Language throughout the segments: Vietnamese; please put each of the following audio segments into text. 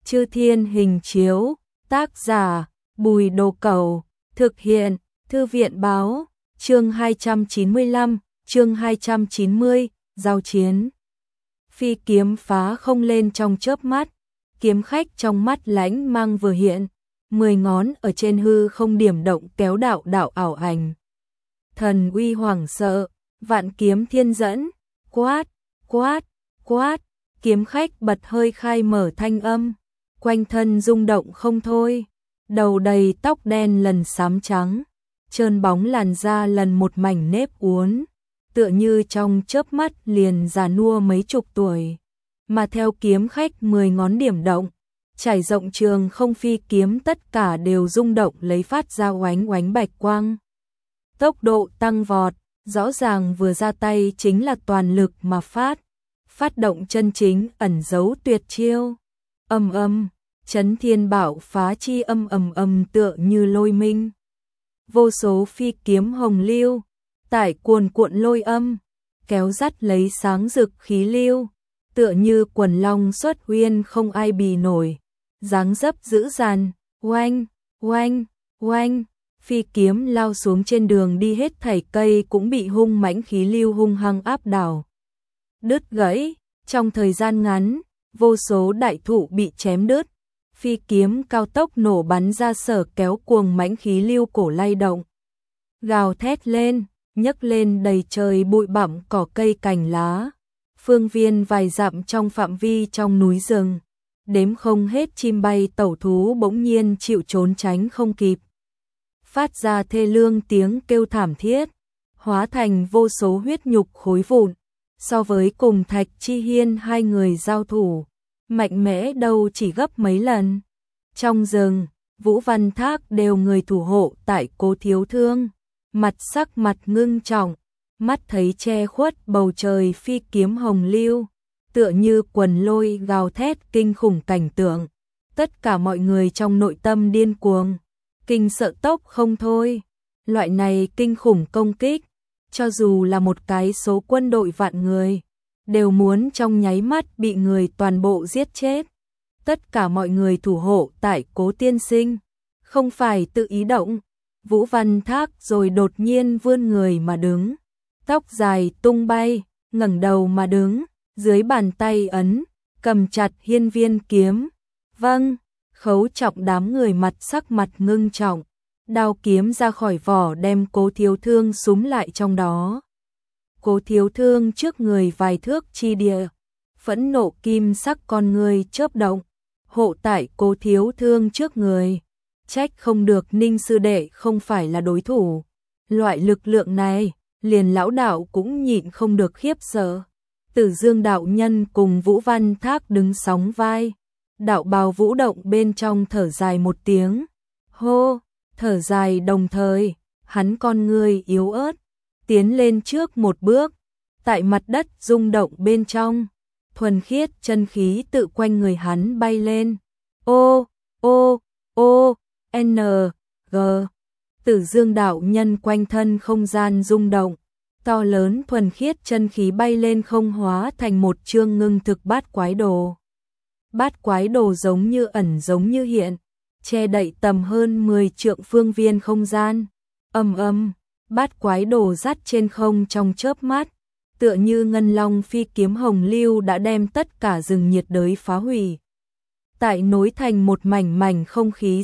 Chư Thiên Hình Chiếu, tác giả Bùi Đồ Cẩu, thực hiện Thư viện báo, chương 295, chương 290, giao chiến. Phi kiếm phá không lên trong chớp mắt, kiếm khách trong mắt lãnh mang vừa hiện, 10 ngón ở trên hư không điểm động kéo đạo đạo ảo ảnh. Thần uy hoảng sợ, vạn kiếm thiên dẫn, quát, quát, quát, kiếm khách bật hơi khai mở thanh âm, quanh thân rung động không thôi, đầu đầy tóc đen lần xám trắng, trơn bóng làn da lần một mảnh nếp uốn, tựa như trong chớp mắt liền già nua mấy chục tuổi. Mà theo kiếm khách 10 ngón điểm động, trải rộng trường không phi kiếm tất cả đều rung động lấy phát ra oánh oánh bạch quang. Tốc độ tăng vọt, rõ ràng vừa ra tay chính là toàn lực mà phát động chân chính ẩn giấu tuyệt chiêu. Ầm ầm, chấn thiên bạo phá chi âm ầm ầm tựa như lôi minh. Vô số phi kiếm hồng lưu, tải cuồn cuộn lôi âm, kéo dắt lấy sáng rực khí lưu, tựa như quần long xuất huyên không ai bì nổi, dáng dấp dữ dằn, oanh, oanh, oanh, phi kiếm lao xuống trên đường đi hết thảy cây cũng bị hung mãnh khí lưu hung hăng áp đảo. Đứt gãy, trong thời gian ngắn, vô số đại thụ bị chém đứt, phi kiếm cao tốc nổ bắn ra sở kéo cuồng mãnh khí lưu cổ lay động. Gào thét lên, nhấc lên đầy trời bụi bặm cỏ cây cành lá, phương viên vài dặm trong phạm vi trong núi rừng, đếm không hết chim bay tẩu thú bỗng nhiên chịu trốn tránh không kịp. Phát ra thê lương tiếng kêu thảm thiết, hóa thành vô số huyết nhục khối vụn, so với cùng Thạch Chi Hiên hai người giao thủ, mạnh mẽ đâu chỉ gấp mấy lần. Trong rừng, Vũ Văn Thác đều người thủ hộ tại Cố Thiếu Thương, sắc mặt ngưng trọng, mắt thấy che khuất bầu trời phi kiếm hồng lưu, tựa như quần lôi gào thét kinh khủng cảnh tượng. Tất cả mọi người trong nội tâm điên cuồng, kinh sợ tốc không thôi. Loại này kinh khủng công kích, cho dù là một cái số quân đội vạn người, đều muốn trong nháy mắt bị người toàn bộ giết chết. Tất cả mọi người thủ hộ tại Cố tiên sinh, không phải tự ý động. Vũ Văn Thác rồi đột nhiên vươn người mà đứng, tóc dài tung bay, ngẩng đầu mà đứng, dưới bàn tay ấn, cầm chặt hiên viên kiếm. Vâng, Khấu Trọng đám người sắc mặt ngưng trọng, đao kiếm ra khỏi vỏ đem Cố Thiếu Thương súm lại trong đó. Cố Thiếu Thương trước người vài thước chi địa, phẫn nộ kim sắc con người chớp động, hộ tại Cố Thiếu Thương trước người. Trách không được Ninh sư đệ không phải là đối thủ. Loại lực lượng này, liền lão đạo cũng nhịn không được khiếp sợ. Tử Dương đạo nhân cùng Vũ Văn Thác đứng sóng vai. Đạo bào vũ động bên trong thở dài một tiếng. Hô, thở dài đồng thời, hắn con người yếu ớt, tiến lên trước một bước. Tại mặt đất rung động bên trong, thuần khiết chân khí tự quanh người hắn bay lên. Ô, ô, ô, N, G. Tử Dương đạo nhân quanh thân không gian rung động, to lớn thuần khiết chân khí bay lên không hóa thành một chương ngưng thực bát quái đồ. Bát quái đồ giống như ẩn giống như hiện, che đậy tầm hơn 10 trượng phương viên không gian. Ầm ầm, bát quái đồ dắt trên không trong chớp mắt, tựa như ngân long phi kiếm hồng lưu đã đem tất cả rừng nhiệt đới phá hủy. Tại nối thành một mảnh mảnh không khí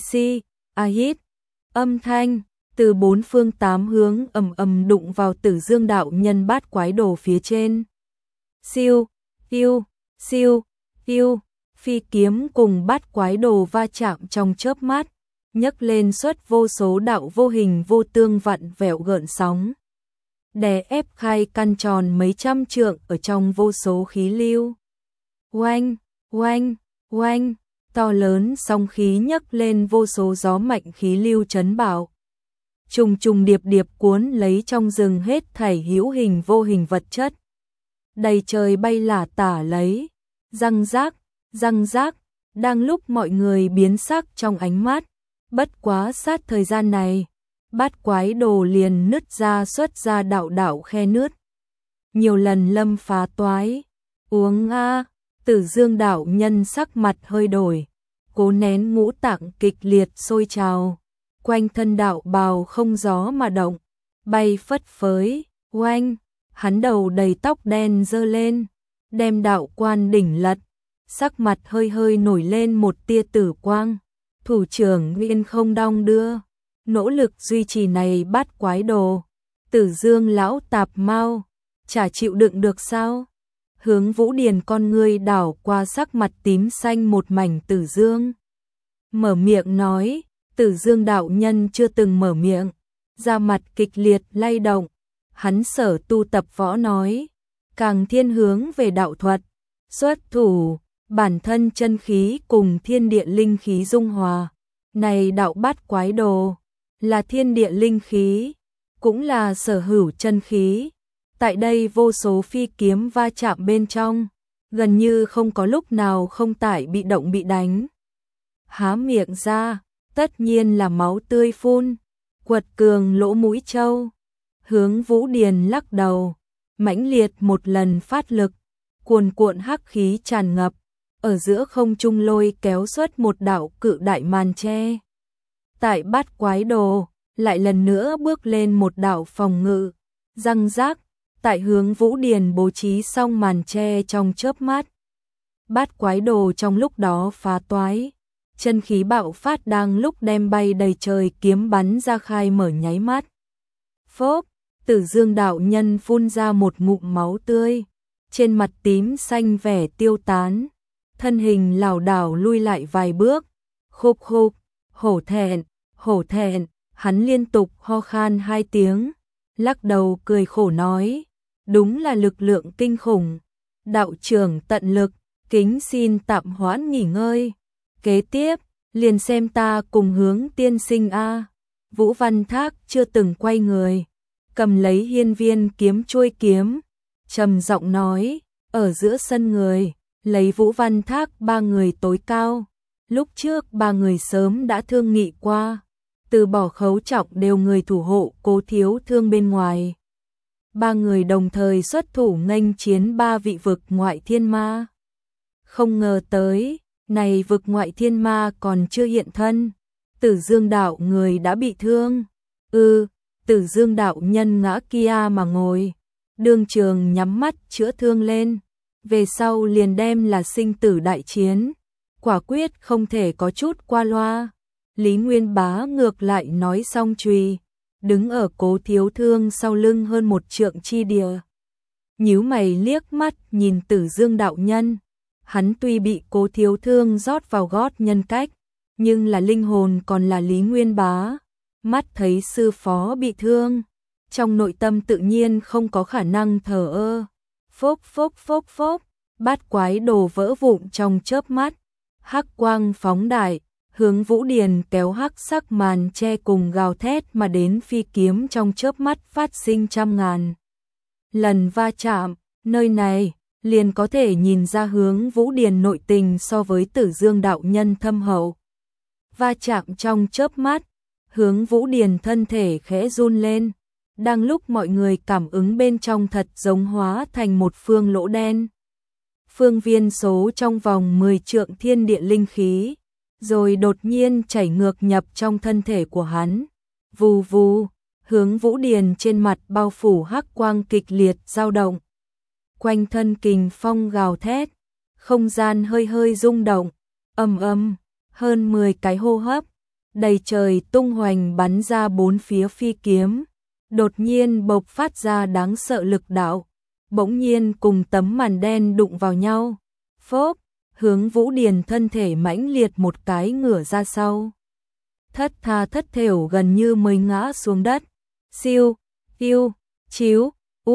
hít, âm thanh từ bốn phương tám hướng ầm ầm đụng vào Tử Dương đạo nhân bát quái đồ phía trên. Siêu, siêu, siêu, siêu, phi kiếm cùng bát quái đồ va chạm trong chớp mắt, nhấc lên suốt vô số đạo vô hình vô tương vặn vẹo gợn sóng, đè ép khai căn tròn mấy trăm trượng ở trong vô số khí lưu. Oanh, oanh, oanh, to lớn sóng khí nhấc lên vô số gió mạnh khí lưu chấn bạo. Trùng trùng điệp điệp cuốn lấy trong rừng hết thảy hữu hình vô hình vật chất. Đầy trời bay lả tả lấy, răng rác, đang lúc mọi người biến sắc trong ánh mắt. Bất quá sát thời gian này, bát quái đồ liền nứt ra xuất ra đạo đạo khe nứt. Nhiều lần lâm phá toái, uống a. Tử Dương đạo nhân sắc mặt hơi đổi, cố nén ngũ tạng kịch liệt sôi trào, quanh thân đạo bào không gió mà động, bay phất phới, oanh, hắn đầu đầy tóc đen giơ lên, đem đạo quan đỉnh lật, sắc mặt hơi hơi nổi lên một tia tử quang, thủ trưởng Nguyên không đong đưa, nỗ lực duy trì này bát quái đồ, Tử Dương lão tạp mau, chả chịu đựng được sao? Hướng Vũ Điền con ngươi đảo qua sắc mặt tím xanh một mảnh Tử Dương. Mở miệng nói, Tử Dương đạo nhân chưa từng mở miệng, da mặt kịch liệt lay động, hắn sở tu tập võ nói, càng thiên hướng về đạo thuật, xuất thủ, bản thân chân khí cùng thiên địa linh khí dung hòa. Này đạo bát quái đồ, là thiên địa linh khí, cũng là sở hữu chân khí. Tại đây vô số phi kiếm va chạm bên trong, gần như không có lúc nào không tải bị động bị đánh. Há miệng ra, tất nhiên là máu tươi phun, quật cường lỗ mũi trâu. Hướng Vũ Điền lắc đầu, mãnh liệt một lần phát lực, cuồn cuộn hắc khí tràn ngập, ở giữa không trung lôi kéo xuất một đạo cự đại màn che. Tại bát quái đồ, lại lần nữa bước lên một đạo phòng ngự, răng rác, tại Hướng Vũ Điền bố trí xong màn che trong chớp mắt. Bát quái đồ trong lúc đó phá toái, chân khí bạo phát đang lúc đem bay đầy trời kiếm bắn ra khai mở nháy mắt. Phốp, Tử Dương đạo nhân phun ra một ngụm máu tươi, trên mặt tím xanh vẻ tiêu tán, thân hình lảo đảo lui lại vài bước, khục khục, hổ thẹn, hắn liên tục ho khan 2 tiếng, lắc đầu cười khổ nói, đúng là lực lượng kinh khủng, đạo trưởng tận lực, kính xin tạm hoãn nghỉ ngơi, kế tiếp, liền xem ta cùng Hướng tiên sinh a. Vũ Văn Thác chưa từng quay người, cầm lấy hiên viên kiếm chuôi kiếm, trầm giọng nói, ở giữa sân người, lấy Vũ Văn Thác 3 người tối cao, lúc trước 3 người sớm đã thương nghị qua, từ bỏ khấu trọng đều người thủ hộ Cố Thiếu Thương bên ngoài. 3 người đồng thời xuất thủ nghênh chiến 3 vị vực ngoại thiên ma. Không ngờ tới, này vực ngoại thiên ma còn chưa hiện thân, Tử Dương đạo người đã bị thương. Tử Dương đạo nhân ngã kia mà ngồi, đương trường nhắm mắt chữa thương lên, về sau liền đem là sinh tử đại chiến, quả quyết không thể có chút qua loa. Lý Nguyên Bá ngược lại nói xong chùy, đứng ở Cố Thiếu Thương sau lưng hơn 1 trượng chi địa. Nhíu mày liếc mắt nhìn Tử Dương đạo nhân, hắn tuy bị Cố Thiếu Thương rót vào gót nhân cách, nhưng là linh hồn còn là Lý Nguyên Bá, mắt thấy sư phó bị thương, trong nội tâm tự nhiên không có khả năng thờ ơ. Phốc, bát quái đồ vỡ vụn trong chớp mắt, hắc quang phóng đại, Hướng Vũ Điền kéo hắc sắc màn che cùng gào thét mà đến phi kiếm trong chớp mắt phát sinh trăm ngàn lần va chạm, nơi này liền có thể nhìn ra Hướng Vũ Điền nội tình so với Tử Dương đạo nhân thâm hậu. Va chạm trong chớp mắt, Hướng Vũ Điền thân thể khẽ run lên, đang lúc mọi người cảm ứng bên trong thật giống hóa thành một phương lỗ đen. Phương viên số trong vòng 10 trượng thiên địa linh khí, rồi đột nhiên chảy ngược nhập trong thân thể của hắn. Vù vù, Hướng Vũ Điền trên mặt bao phủ hắc quang kịch liệt dao động. Quanh thân kình phong gào thét, không gian hơi hơi rung động, ầm, hơn 10 cái hô hấp, đầy trời tung hoành bắn ra 4 phía phi kiếm, đột nhiên bộc phát ra đáng sợ lực đạo, bỗng nhiên cùng tấm màn đen đụng vào nhau. Phốp, Hướng Vũ Điền thân thể mãnh liệt một cái ngửa ra sau. Thất tha thất thểu gần như mới ngã xuống đất. Siêu, tiêu, chiếu,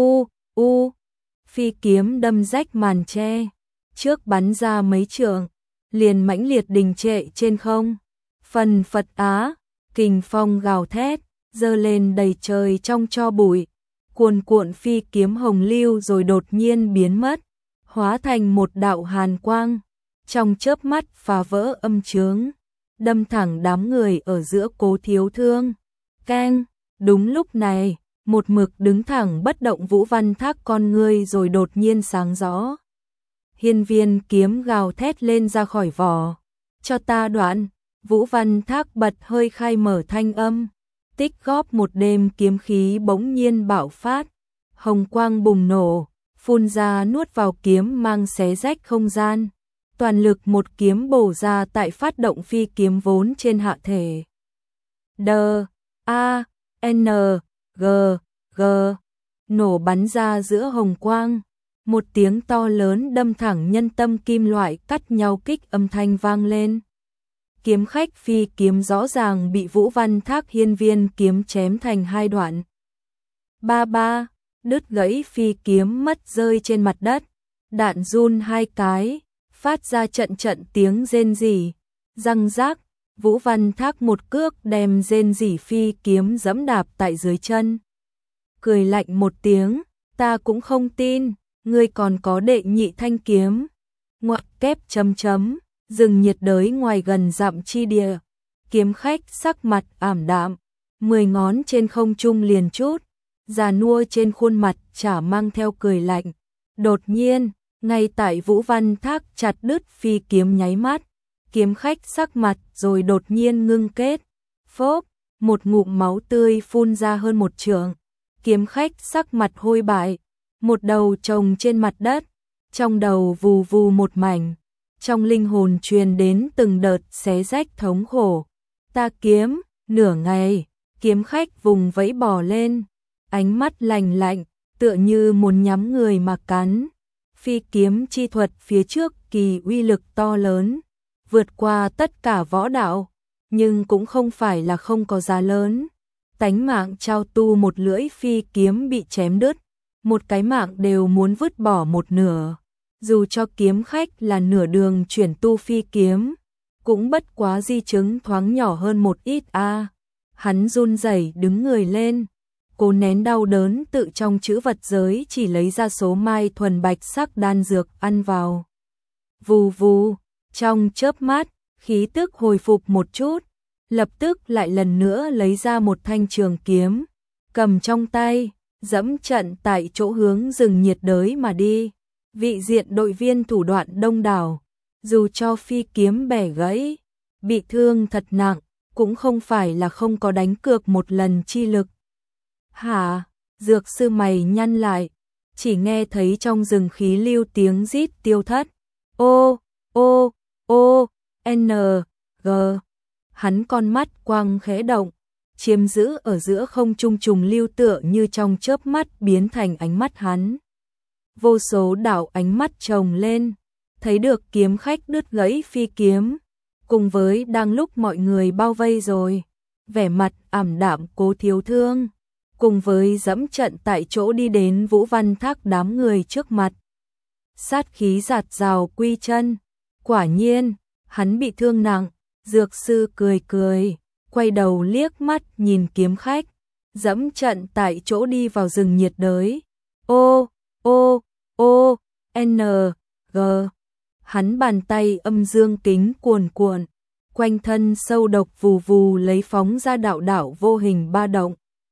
phi kiếm đâm rách màn che, trước bắn ra mấy trượng, liền mãnh liệt đình trệ trên không. Phần phật á, kình phong gào thét, dơ lên đầy trời trong tro bụi, cuồn cuộn phi kiếm hồng lưu rồi đột nhiên biến mất, hóa thành một đạo hàn quang, trong chớp mắt phá vỡ âm chướng, đâm thẳng đám người ở giữa Cố Thiếu Thương. Keng, đúng lúc này, một mực đứng thẳng bất động Vũ Văn Thác con ngươi rồi đột nhiên sáng rõ. Hiên viên kiếm gào thét lên ra khỏi vỏ, cho ta đoạn. Vũ Văn Thác bật hơi khai mở thanh âm, tích góp một đêm kiếm khí bỗng nhiên bạo phát, hồng quang bùng nổ, phun ra nuốt vào kiếm mang xé rách không gian, toàn lực một kiếm bổ ra tại phát động phi kiếm vốn trên hạ thể. D A N G G nổ bắn ra giữa hồng quang, một tiếng to lớn đâm thẳng nhân tâm kim loại cắt nhau kích âm thanh vang lên. Kiếm khách phi kiếm rõ ràng bị Vũ Văn Thác hiên viên kiếm chém thành hai đoạn. Ba ba, đứt gãy phi kiếm mất rơi trên mặt đất, đạn run hai cái, phát ra trận trận tiếng rên rỉ, răng rác, Vũ Văn Thác một cước đem rên rỉ phi kiếm giẫm đạp tại dưới chân. Cười lạnh một tiếng, ta cũng không tin, ngươi còn có đệ nhị thanh kiếm. Ngoặc kép chấm chấm. Rừng nhiệt đới ngoài gần dặm chi địa, kiếm khách sắc mặt ảm đạm, 10 ngón trên không trung liền chút, già nua trên khuôn mặt chả mang theo cười lạnh. Đột nhiên, ngay tại Vũ Văn Thác chặt đứt phi kiếm nháy mắt, kiếm khách sắc mặt rồi đột nhiên ngưng kết, phốc, một ngụm máu tươi phun ra hơn một trượng. Kiếm khách sắc mặt hôi bại, một đầu chồng trên mặt đất, trong đầu vù vù một mảnh. Trong linh hồn truyền đến từng đợt xé rách thống khổ. Ta kiếm, nửa ngày, kiếm khách vùng vẫy bò lên, ánh mắt lạnh lạnh, tựa như muốn nhắm người mà cắn. Phi kiếm chi thuật phía trước kỳ uy lực to lớn, vượt qua tất cả võ đạo, nhưng cũng không phải là không có giá lớn. Tánh mạng trao tu một lưỡi phi kiếm bị chém đứt, một cái mạng đều muốn vứt bỏ một nửa. Dù cho kiếm khách là nửa đường chuyển tu phi kiếm, cũng bất quá di chứng thoáng nhỏ hơn một ít a. Hắn run rẩy đứng người lên, cố nén đau đớn tự trong chữ vật giới chỉ lấy ra số mai thuần bạch sắc đan dược ăn vào. Vù vù, trong chớp mắt, khí tức hồi phục một chút, lập tức lại lần nữa lấy ra một thanh trường kiếm, cầm trong tay, dẫm trận tại chỗ hướng rừng nhiệt đới mà đi. Vị diện đội viên thủ đoạn đông đảo, dù cho phi kiếm bẻ gãy, bị thương thật nặng, cũng không phải là không có đánh cược một lần chi lực. Hả? Dược sư mày nhăn lại, chỉ nghe thấy trong rừng khí lưu tiếng rít tiêu thất. Ô, ô, ô, n, g. Hắn con mắt quang khẽ động, chiếm giữ ở giữa không trung trùng lưu tựa như trong chớp mắt biến thành ánh mắt hắn. Vô số đạo ánh mắt chồng lên, thấy được kiếm khách đứt gãy phi kiếm, cùng với đang lúc mọi người bao vây rồi, vẻ mặt ảm đạm Cố Thiếu Thương, cùng với dẫm trận tại chỗ đi đến Vũ Văn Thác đám người trước mặt. Sát khí giạt rào Quy Chân, quả nhiên, hắn bị thương nặng, dược sư cười cười, quay đầu liếc mắt nhìn kiếm khách, dẫm trận tại chỗ đi vào rừng nhiệt đới. Ô, ô, ô, n, g. Hắn bàn tay âm dương kính cuồn cuộn, quanh thân sâu độc vù vù lấy phóng ra đạo đạo vô hình ba động.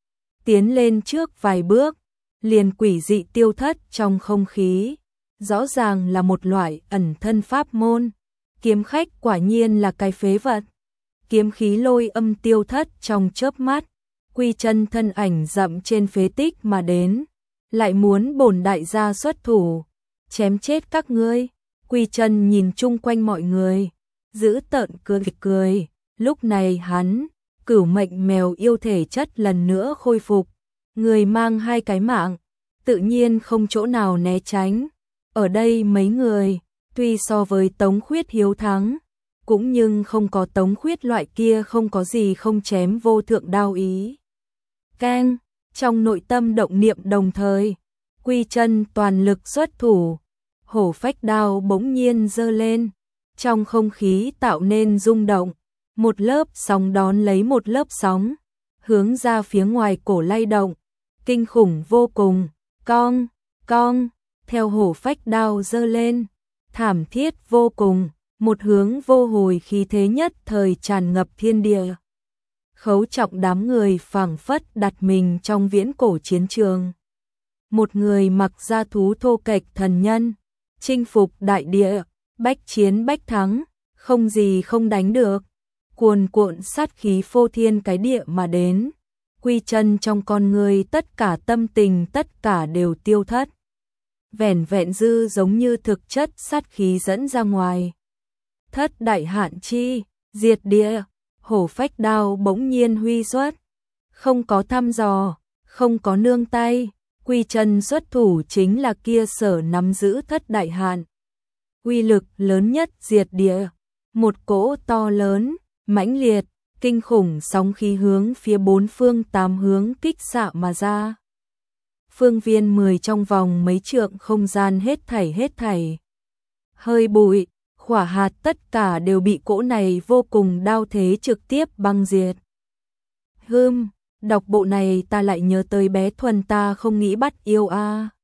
Tiến lên trước vài bước, liền quỷ dị tiêu thất trong không khí, rõ ràng là một loại ẩn thân pháp môn. Kiếm khách quả nhiên là cái phế vật. Kiếm khí lôi âm tiêu thất trong chớp mắt, Quy Chân thân ảnh dậm trên phế tích mà đến, lại muốn bổn đại gia xuất thủ, chém chết các ngươi. Quy Chân nhìn chung quanh mọi người, giữ tợn cười, lúc này hắn, cửu mệnh mèo yêu thể chất lần nữa khôi phục, người mang hai cái mạng, tự nhiên không chỗ nào né tránh. Ở đây mấy người, tuy so với Tống Khuyết hiếu thắng, cũng nhưng không có Tống Khuyết loại kia không có gì không chém vô thượng đao ý. Keng, trong nội tâm động niệm đồng thời, Quy Chân toàn lực xuất thủ, hổ phách đao bỗng nhiên giơ lên, trong không khí tạo nên rung động, một lớp sóng đón lấy một lớp sóng, hướng ra phía ngoài cổ lay động, kinh khủng vô cùng, cong, cong, theo hổ phách đao giơ lên, thảm thiết vô cùng, một hướng vô hồi khí thế nhất thời tràn ngập thiên địa. Khấu Trọng đám người phảng phất đặt mình trong viễn cổ chiến trường. Một người mặc da thú thô kệch thần nhân, chinh phục đại địa, bách chiến bách thắng, không gì không đánh được. Cuồn cuộn sát khí phô thiên cái địa mà đến. Quy Chân trong con người tất cả tâm tình tất cả đều tiêu thất. Vẻn vẹn dư giống như thực chất sát khí dẫn ra ngoài. Thất đại hạn chi, diệt địa, hổ phách đao bỗng nhiên huy xuất. Không có thăm dò, không có nương tay, Quy Chân xuất thủ chính là kia sở nắm giữ thất đại hạn. Uy lực lớn nhất diệt địa, một cỗ to lớn, mãnh liệt, kinh khủng sóng khí hướng phía bốn phương tám hướng kích xạ mà ra. Phương viên 10 trong vòng mấy trượng không gian hết thảy. Hơi bụi, khỏa hạt tất cả đều bị cỗ này vô cùng đao thế trực tiếp băng diệt. Đọc bộ này ta lại nhớ tới bé Thuần ta không nghĩ bắt yêu a.